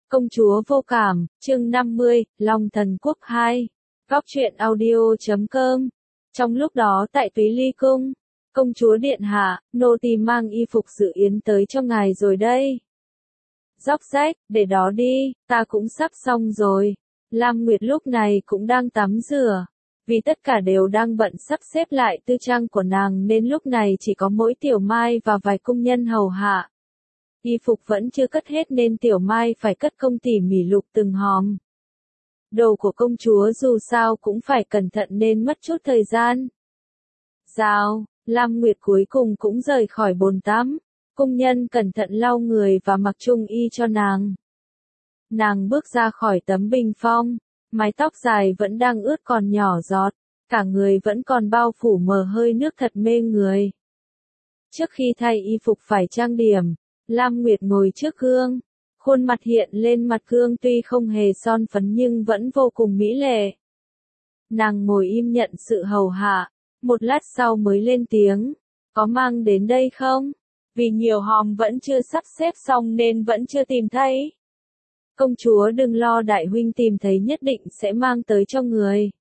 Công chúa vô cảm, chương 50, Long Thần Quốc 2. Góc truyện audio.com. Trong lúc đó tại Túy Ly Cung, công chúa điện hạ, nô tỳ mang y phục dự yến tới cho ngài rồi đây. Dốc rách, để đó đi, ta cũng sắp xong rồi. Lam Nguyệt lúc này cũng đang tắm rửa. Vì tất cả đều đang bận sắp xếp lại tư trang của nàng nên lúc này chỉ có mỗi Tiểu Mai và vài cung nhân hầu hạ. Y phục vẫn chưa cất hết nên Tiểu Mai phải cất công tỉ mỉ lục từng hòm. Đồ của công chúa dù sao cũng phải cẩn thận nên mất chút thời gian. Rào, Lam Nguyệt cuối cùng cũng rời khỏi bồn tắm. Cung nhân cẩn thận lau người và mặc trung y cho nàng. Nàng bước ra khỏi tấm bình phong, mái tóc dài vẫn đang ướt còn nhỏ giọt, cả người vẫn còn bao phủ mờ hơi nước thật mê người. Trước khi thay y phục phải trang điểm, Lam Nguyệt ngồi trước gương, khuôn mặt hiện lên mặt gương tuy không hề son phấn nhưng vẫn vô cùng mỹ lệ. Nàng ngồi im nhận sự hầu hạ, một lát sau mới lên tiếng, có mang đến đây không? Vì nhiều hòm vẫn chưa sắp xếp xong nên vẫn chưa tìm thấy. Công chúa đừng lo, đại huynh tìm thấy nhất định sẽ mang tới cho người.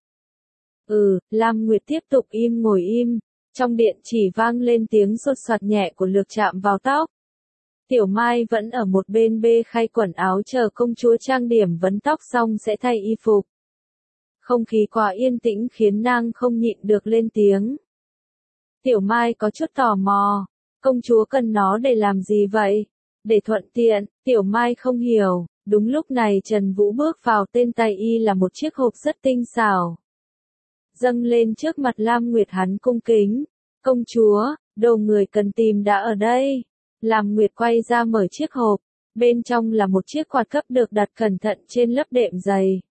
Lam Nguyệt tiếp tục ngồi im, trong điện chỉ vang lên tiếng sột soạt nhẹ của lược chạm vào tóc. Tiểu Mai vẫn ở một bên bê khay quần áo chờ công chúa trang điểm vấn tóc xong sẽ thay y phục. Không khí quá yên tĩnh khiến nàng không nhịn được lên tiếng. Tiểu Mai có chút tò mò, công chúa cần nó để làm gì vậy? Để thuận tiện, Tiểu Mai không hiểu. Đúng lúc này Trần Vũ bước vào, tên tay y là một chiếc hộp rất tinh xảo. Dâng lên trước mặt Lam Nguyệt, hắn cung kính. Công chúa, đồ người cần tìm đã ở đây. Lam Nguyệt quay ra mở chiếc hộp, bên trong là một chiếc quạt cấp được đặt cẩn thận trên lớp đệm dày.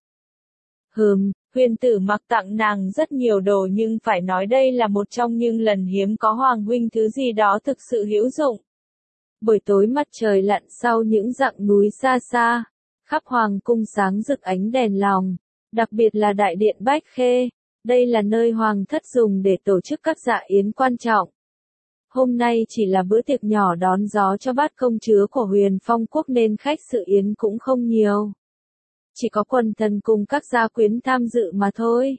Huyền tử mặc tặng nàng rất nhiều đồ nhưng phải nói đây là một trong những lần hiếm có hoàng huynh thứ gì đó thực sự hữu dụng. Buổi tối mặt trời lặn sau những dặng núi xa xa, khắp hoàng cung sáng rực ánh đèn lồng, đặc biệt là đại điện Bách Khê, đây là nơi hoàng thất dùng để tổ chức các dạ yến quan trọng. Hôm nay chỉ là bữa tiệc nhỏ đón gió cho bát công chúa của Huyền Phong Quốc nên khách sự yến cũng không nhiều. Chỉ có quần thần cùng các gia quyến tham dự mà thôi.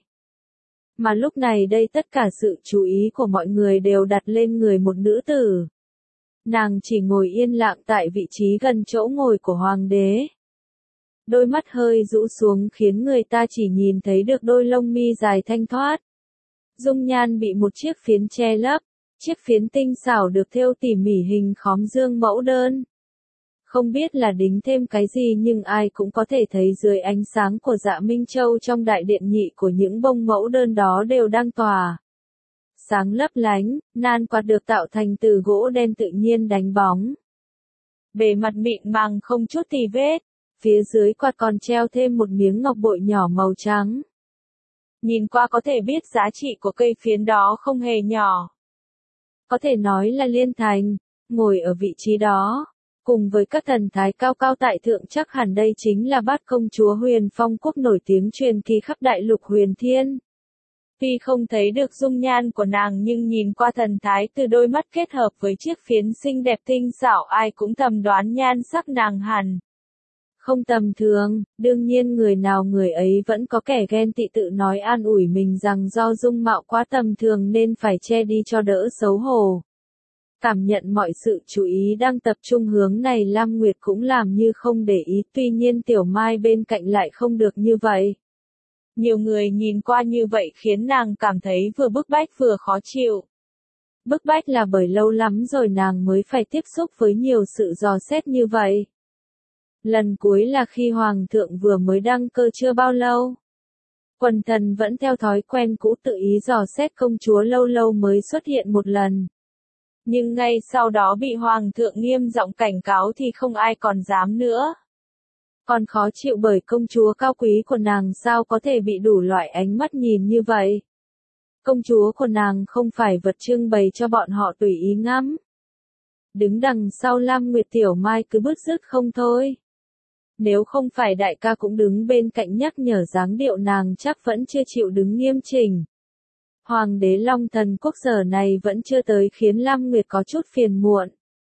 Mà lúc này đây tất cả sự chú ý của mọi người đều đặt lên người một nữ tử. Nàng chỉ ngồi yên lặng tại vị trí gần chỗ ngồi của hoàng đế. Đôi mắt hơi rũ xuống khiến người ta chỉ nhìn thấy được đôi lông mi dài thanh thoát. Dung nhan bị một chiếc phiến che lấp, chiếc phiến tinh xảo được thêu tỉ mỉ hình khóm dương mẫu đơn. Không biết là đính thêm cái gì nhưng ai cũng có thể thấy dưới ánh sáng của Dạ Minh Châu trong đại điện nhị của những bông mẫu đơn đó đều đang tỏa sáng lấp lánh, nan quạt được tạo thành từ gỗ đen tự nhiên đánh bóng. Bề mặt mịn màng không chút tì vết, phía dưới quạt còn treo thêm một miếng ngọc bội nhỏ màu trắng. Nhìn qua có thể biết giá trị của cây phiến đó không hề nhỏ. Có thể nói là liên thành, ngồi ở vị trí đó, cùng với các thần thái cao cao tại thượng chắc hẳn đây chính là bát công chúa Huyền Phong Quốc nổi tiếng truyền kỳ khắp đại lục Huyền Thiên. Tuy không thấy được dung nhan của nàng nhưng nhìn qua thần thái từ đôi mắt kết hợp với chiếc phiến xinh đẹp tinh xảo ai cũng thầm đoán nhan sắc nàng hẳn không tầm thường. Đương nhiên người nào người ấy vẫn có kẻ ghen tị tự nói an ủi mình rằng do dung mạo quá tầm thường nên phải che đi cho đỡ xấu hổ. Cảm nhận mọi sự chú ý đang tập trung hướng này, Lam Nguyệt cũng làm như không để ý, tuy nhiên Tiểu Mai bên cạnh lại không được như vậy. Nhiều người nhìn qua như vậy khiến nàng cảm thấy vừa bức bách vừa khó chịu. Bức bách là bởi lâu lắm rồi nàng mới phải tiếp xúc với nhiều sự dò xét như vậy. Lần cuối là khi Hoàng thượng vừa mới đăng cơ chưa bao lâu. Quần thần vẫn theo thói quen cũ tự ý dò xét công chúa, lâu lâu mới xuất hiện một lần. Nhưng ngay sau đó bị Hoàng thượng nghiêm giọng cảnh cáo thì không ai còn dám nữa. Còn khó chịu bởi công chúa cao quý của nàng sao có thể bị đủ loại ánh mắt nhìn như vậy. Công chúa của nàng không phải vật trưng bày cho bọn họ tùy ý ngắm. Đứng đằng sau Lam Nguyệt, Tiểu Mai cứ bứt rứt không thôi. Nếu không phải đại ca cũng đứng bên cạnh nhắc nhở dáng điệu nàng chắc vẫn chưa chịu đứng nghiêm chỉnh. Hoàng đế Long Thần Quốc giờ này vẫn chưa tới khiến Lam Nguyệt có chút phiền muộn.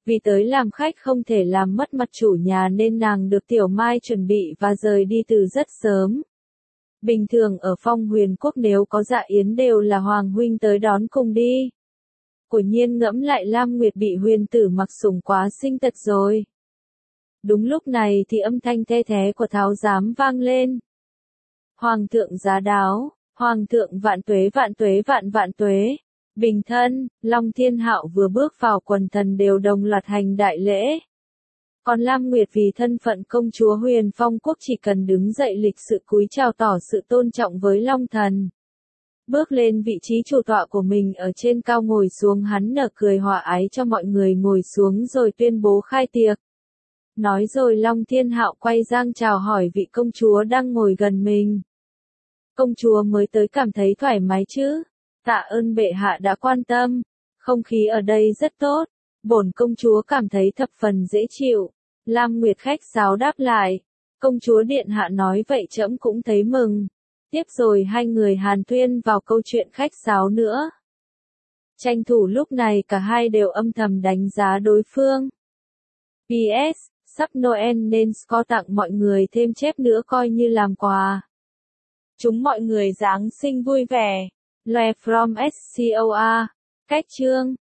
Vì tới làm khách không thể làm mất mặt chủ nhà nên nàng được Tiểu Mai chuẩn bị và rời đi từ rất sớm. Bình thường ở Phong Huyền Quốc nếu có dạ yến đều là Hoàng huynh tới đón cùng đi. Của nhiên ngẫm lại Lam Nguyệt bị huyền tử mặc sủng quá sinh tật rồi. Đúng lúc này thì âm thanh the thé của Tháo Giám vang lên. Hoàng thượng giá đáo, Hoàng thượng vạn tuế vạn tuế vạn vạn tuế. Bình thân, Long Thiên Hạo vừa bước vào quần thần đều đồng loạt hành đại lễ. Còn Lam Nguyệt vì thân phận công chúa Huyền Phong Quốc chỉ cần đứng dậy lịch sự cúi chào tỏ sự tôn trọng với Long Thần. Bước lên vị trí chủ tọa của mình ở trên cao ngồi xuống hắn nở cười hòa ái cho mọi người ngồi xuống rồi tuyên bố khai tiệc. Nói rồi Long Thiên Hạo quay sang chào hỏi vị công chúa đang ngồi gần mình. Công chúa mới tới cảm thấy thoải mái chứ? Tạ ơn bệ hạ đã quan tâm. Không khí ở đây rất tốt. Bổn công chúa cảm thấy thập phần dễ chịu. Lam Nguyệt khách sáo đáp lại. Công chúa điện hạ nói vậy trẫm cũng thấy mừng. Tiếp rồi hai người hàn huyên vào câu chuyện khách sáo nữa. Tranh thủ lúc này cả hai đều âm thầm đánh giá đối phương. PS, sắp Noel nên Scott tặng mọi người thêm chép nữa coi như làm quà. Chúc mọi người Giáng sinh vui vẻ. Loe from SCOA. Cách chương